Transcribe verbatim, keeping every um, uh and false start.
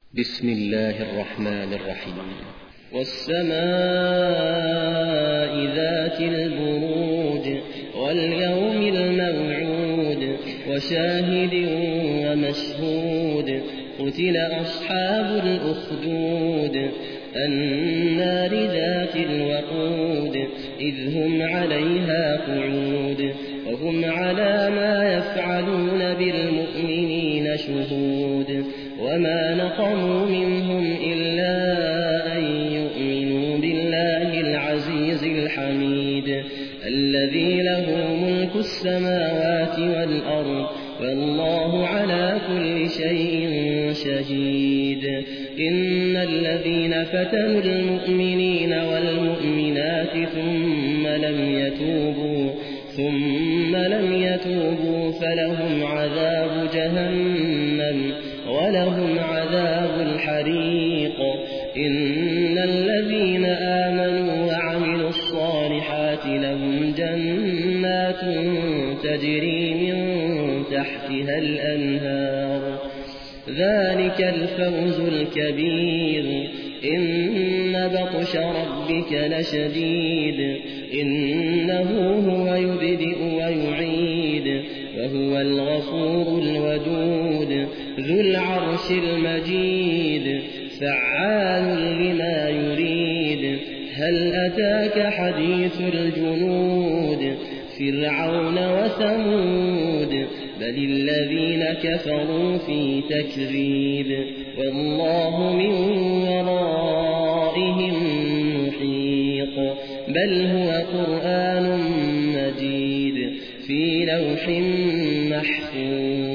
بسم الله الرحمن الرحيم. والسماء ذات البروج واليوم الموعود وشاهد ومشهود قتل أصحاب الأخدود النار ذات الوقود إذ هم عليها قعود وهم على ما يفعلون بالمؤمنين شهود وما نقموا منهم إلا أن يؤمنوا بالله العزيز الحميد الذي له ملك السماوات والأرض والله على كل شيء شهيد. إن الذين فتنوا المؤمنين والمؤمنات ثم لم يتوبوا ثم لم يتوبوا فلهم عذاب جهنم ولهم عذاب الحريق. إن الذين آمنوا وعملوا الصالحات لهم جنات تجري من تحتها الأنهار ذلك الفوز الكبير. إن بطش ربك لشديد إنه هو يبدئ ويعيد وهو الغفور الودود ذو العرش المجيد فعال لما يريد. هل أتاك حديث الجنود فرعون وثمود بل الذين كفروا في تكذيب والله من ورائهم محيط. بل هو قرآن مجيد في لوح محفوظ.